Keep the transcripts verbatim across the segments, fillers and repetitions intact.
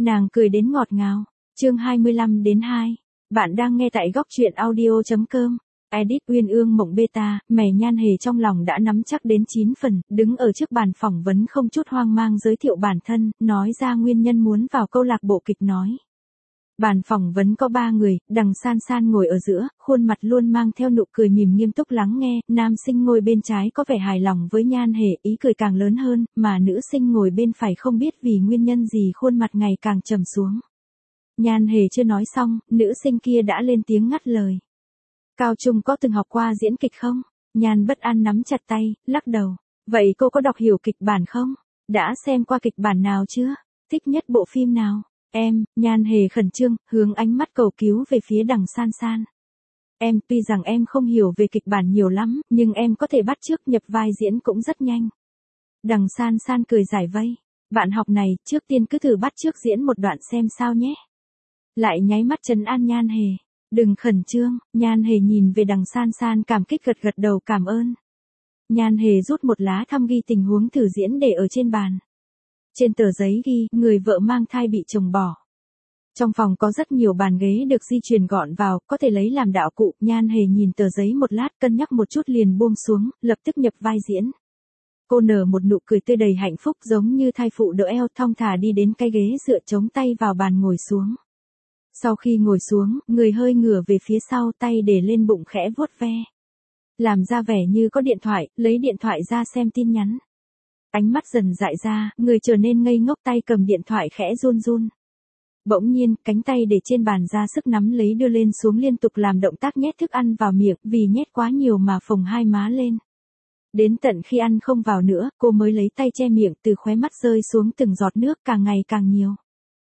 Nàng cười đến ngọt ngào. Chương hai mươi lăm đến hai. Bạn đang nghe tại góc truyện audio chấm com. Edit Uyên Ương Mộng Beta, mày Nhan Hề trong lòng đã nắm chắc đến chín phần, đứng ở trước bàn phỏng vấn không chút hoang mang giới thiệu bản thân, nói ra nguyên nhân muốn vào câu lạc bộ kịch nói. Bàn phỏng vấn có ba người, Đằng San San ngồi ở giữa, khuôn mặt luôn mang theo nụ cười mỉm nghiêm túc lắng nghe, nam sinh ngồi bên trái có vẻ hài lòng với Nhan Hề, ý cười càng lớn hơn, mà nữ sinh ngồi bên phải không biết vì nguyên nhân gì khuôn mặt ngày càng trầm xuống. Nhan Hề chưa nói xong, nữ sinh kia đã lên tiếng ngắt lời. Cao trung có từng học qua diễn kịch không? Nhan bất an nắm chặt tay, lắc đầu. Vậy cô có đọc hiểu kịch bản không? Đã xem qua kịch bản nào chưa? Thích nhất bộ phim nào? Em, Nhan Hề khẩn trương, hướng ánh mắt cầu cứu về phía Đằng San San. Em, tuy rằng em không hiểu về kịch bản nhiều lắm, nhưng em có thể bắt chước nhập vai diễn cũng rất nhanh. Đằng San San cười giải vây. Bạn học này, trước tiên cứ thử bắt chước diễn một đoạn xem sao nhé. Lại nháy mắt trấn an Nhan Hề. Đừng khẩn trương, Nhan Hề nhìn về Đằng San San cảm kích gật gật đầu cảm ơn. Nhan Hề rút một lá thăm ghi tình huống thử diễn để ở trên bàn. Trên tờ giấy ghi, người vợ mang thai bị chồng bỏ. Trong phòng có rất nhiều bàn ghế được di chuyển gọn vào, có thể lấy làm đạo cụ. Nhan Hề nhìn tờ giấy một lát cân nhắc một chút liền buông xuống, lập tức nhập vai diễn. Cô nở một nụ cười tươi đầy hạnh phúc giống như thai phụ đỡ eo thong thả đi đến cái ghế dựa chống tay vào bàn ngồi xuống. Sau khi ngồi xuống, người hơi ngửa về phía sau tay để lên bụng khẽ vuốt ve. Làm ra vẻ như có điện thoại, lấy điện thoại ra xem tin nhắn. Ánh mắt dần dại ra, người trở nên ngây ngốc tay cầm điện thoại khẽ run run. Bỗng nhiên, cánh tay để trên bàn ra sức nắm lấy đưa lên xuống liên tục làm động tác nhét thức ăn vào miệng vì nhét quá nhiều mà phồng hai má lên. Đến tận khi ăn không vào nữa, cô mới lấy tay che miệng từ khóe mắt rơi xuống từng giọt nước càng ngày càng nhiều.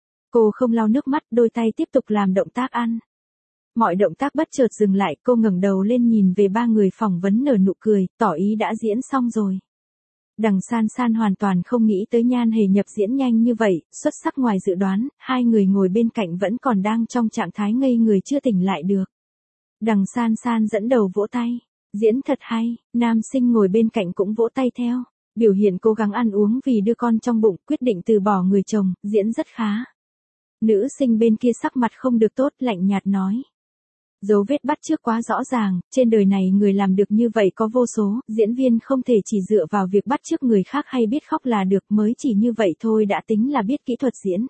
Cô không lau nước mắt, đôi tay tiếp tục làm động tác ăn. Mọi động tác bất chợt dừng lại, cô ngẩng đầu lên nhìn về ba người phỏng vấn nở nụ cười, tỏ ý đã diễn xong rồi. Đằng San San hoàn toàn không nghĩ tới Nhan Hề nhập diễn nhanh như vậy, xuất sắc ngoài dự đoán, hai người ngồi bên cạnh vẫn còn đang trong trạng thái ngây người chưa tỉnh lại được. Đằng San San dẫn đầu vỗ tay, diễn thật hay, nam sinh ngồi bên cạnh cũng vỗ tay theo, biểu hiện cố gắng ăn uống vì đưa con trong bụng, quyết định từ bỏ người chồng, diễn rất khá. Nữ sinh bên kia sắc mặt không được tốt, lạnh nhạt nói. Dấu vết bắt chước quá rõ ràng, trên đời này người làm được như vậy có vô số, diễn viên không thể chỉ dựa vào việc bắt chước người khác hay biết khóc là được, mới chỉ như vậy thôi đã tính là biết kỹ thuật diễn.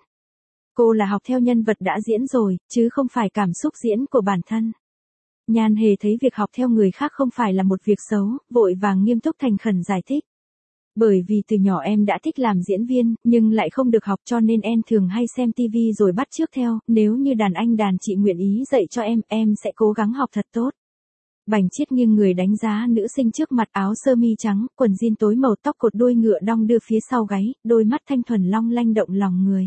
Cô là học theo nhân vật đã diễn rồi, chứ không phải cảm xúc diễn của bản thân. Nhan Hề thấy việc học theo người khác không phải là một việc xấu, vội vàng nghiêm túc thành khẩn giải thích. Bởi vì từ nhỏ em đã thích làm diễn viên, nhưng lại không được học cho nên em thường hay xem tivi rồi bắt chước theo, nếu như đàn anh đàn chị nguyện ý dạy cho em, em sẽ cố gắng học thật tốt. Bành Chiết nghiêng người đánh giá nữ sinh trước mặt, áo sơ mi trắng, quần jean tối màu, tóc cột đuôi ngựa đong đưa phía sau gáy, đôi mắt thanh thuần long lanh động lòng người.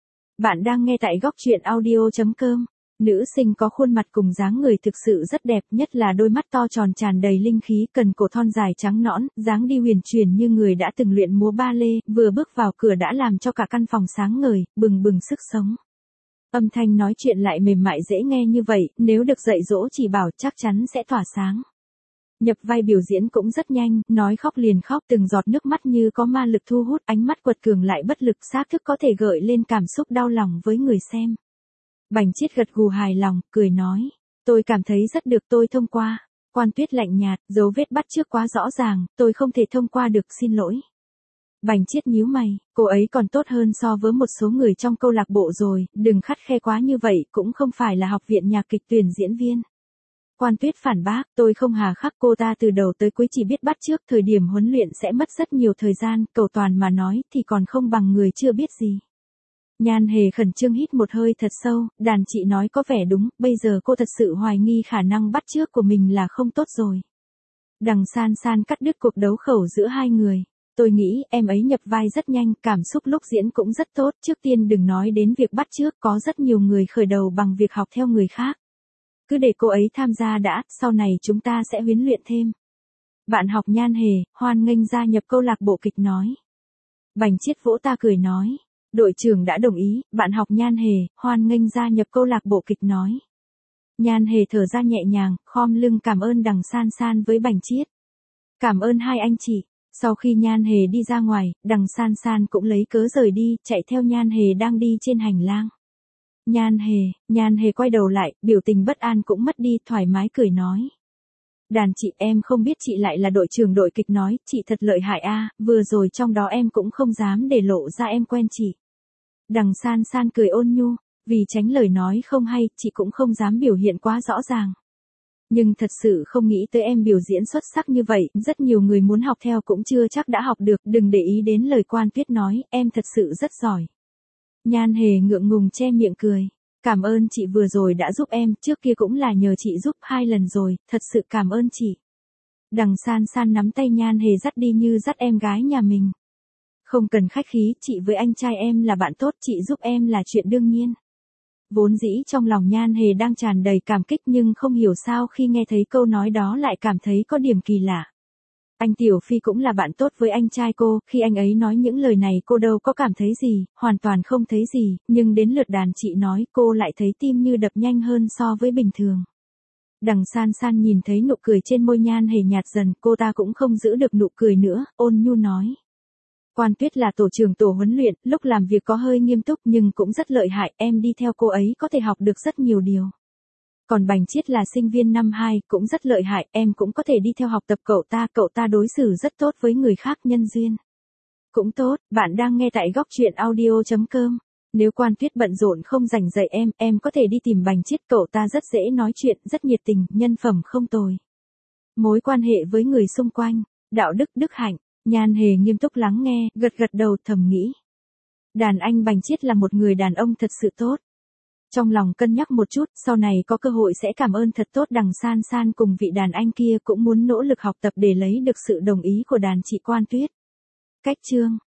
Bạn đang nghe tại góc truyện audio chấm com. Nữ sinh có khuôn mặt cùng dáng người thực sự rất đẹp, nhất là đôi mắt to tròn tràn đầy linh khí, cần cổ thon dài trắng nõn, dáng đi huyền chuyển như người đã từng luyện múa ba lê, vừa bước vào cửa đã làm cho cả căn phòng sáng ngời, bừng bừng sức sống. Âm thanh nói chuyện lại mềm mại dễ nghe như vậy, nếu được dạy dỗ chỉ bảo chắc chắn sẽ tỏa sáng. Nhập vai biểu diễn cũng rất nhanh, nói khóc liền khóc, từng giọt nước mắt như có ma lực thu hút, ánh mắt quật cường lại bất lực, xác thức có thể gợi lên cảm xúc đau lòng với người xem. Bành Chiết gật gù hài lòng, cười nói. Tôi cảm thấy rất được, tôi thông qua. Quan Tuyết lạnh nhạt, dấu vết bắt chước quá rõ ràng, tôi không thể thông qua được, xin lỗi. Bành Chiết nhíu mày, cô ấy còn tốt hơn so với một số người trong câu lạc bộ rồi, đừng khắt khe quá như vậy, cũng không phải là học viện nhạc kịch tuyển diễn viên. Quan Tuyết phản bác, tôi không hà khắc, cô ta từ đầu tới cuối chỉ biết bắt chước, thời điểm huấn luyện sẽ mất rất nhiều thời gian, cầu toàn mà nói thì còn không bằng người chưa biết gì. Nhan Hề khẩn trương hít một hơi thật sâu, đàn chị nói có vẻ đúng, bây giờ cô thật sự hoài nghi khả năng bắt chước của mình là không tốt rồi. Đằng San San cắt đứt cuộc đấu khẩu giữa hai người. Tôi nghĩ em ấy nhập vai rất nhanh, cảm xúc lúc diễn cũng rất tốt, trước tiên đừng nói đến việc bắt chước, có rất nhiều người khởi đầu bằng việc học theo người khác. Cứ để cô ấy tham gia đã, sau này chúng ta sẽ huấn luyện thêm. Bạn học Nhan Hề, hoan nghênh gia nhập câu lạc bộ kịch nói. Bành Chiết vỗ ta cười nói. Đội trưởng đã đồng ý, bạn học Nhan Hề, hoan nghênh gia nhập câu lạc bộ kịch nói. Nhan Hề thở ra nhẹ nhàng, khom lưng cảm ơn Đằng San San với Bành Chiết. Cảm ơn hai anh chị. Sau khi Nhan Hề đi ra ngoài, đằng San San cũng lấy cớ rời đi, chạy theo Nhan Hề đang đi trên hành lang. Nhan Hề, Nhan Hề quay đầu lại, biểu tình bất an cũng mất đi, thoải mái cười nói. Đàn chị, em không biết chị lại là đội trưởng đội kịch nói, chị thật lợi hại a, vừa rồi trong đó em cũng không dám để lộ ra em quen chị. Đằng San San cười ôn nhu, vì tránh lời nói không hay, chị cũng không dám biểu hiện quá rõ ràng. Nhưng thật sự không nghĩ tới em biểu diễn xuất sắc như vậy, rất nhiều người muốn học theo cũng chưa chắc đã học được, đừng để ý đến lời Quan Tuyết nói, em thật sự rất giỏi. Nhan Hề ngượng ngùng che miệng cười. Cảm ơn chị vừa rồi đã giúp em, trước kia cũng là nhờ chị giúp hai lần rồi, thật sự cảm ơn chị. Đằng San San nắm tay Nhan Hề dắt đi như dắt em gái nhà mình. Không cần khách khí, chị với anh trai em là bạn tốt, chị giúp em là chuyện đương nhiên. Vốn dĩ trong lòng Nhan Hề đang tràn đầy cảm kích nhưng không hiểu sao khi nghe thấy câu nói đó lại cảm thấy có điểm kỳ lạ. Anh Tiểu Phi cũng là bạn tốt với anh trai cô, khi anh ấy nói những lời này cô đâu có cảm thấy gì, hoàn toàn không thấy gì, nhưng đến lượt đàn chị nói cô lại thấy tim như đập nhanh hơn so với bình thường. Đằng San San nhìn thấy nụ cười trên môi Nhan Hề nhạt dần, cô ta cũng không giữ được nụ cười nữa, ôn nhu nói. Quan Tuyết là tổ trưởng tổ huấn luyện, lúc làm việc có hơi nghiêm túc nhưng cũng rất lợi hại, em đi theo cô ấy có thể học được rất nhiều điều. Còn Bành Chiết là sinh viên năm hai, cũng rất lợi hại, em cũng có thể đi theo học tập cậu ta, cậu ta đối xử rất tốt với người khác, nhân duyên cũng tốt. Bạn đang nghe tại góc truyện audio chấm com. Nếu Quan Tuyết bận rộn không rảnh dạy em, em có thể đi tìm Bành Chiết, cậu ta rất dễ nói chuyện, rất nhiệt tình, nhân phẩm không tồi. Mối quan hệ với người xung quanh, đạo đức đức hạnh. Nhan Hề nghiêm túc lắng nghe, gật gật đầu, thầm nghĩ. Đàn anh Bành Chiết là một người đàn ông thật sự tốt. Trong lòng cân nhắc một chút, sau này có cơ hội sẽ cảm ơn thật tốt. Đằng San San cùng vị đàn anh kia cũng muốn nỗ lực học tập để lấy được sự đồng ý của đàn chị Quan Tuyết. Cách chương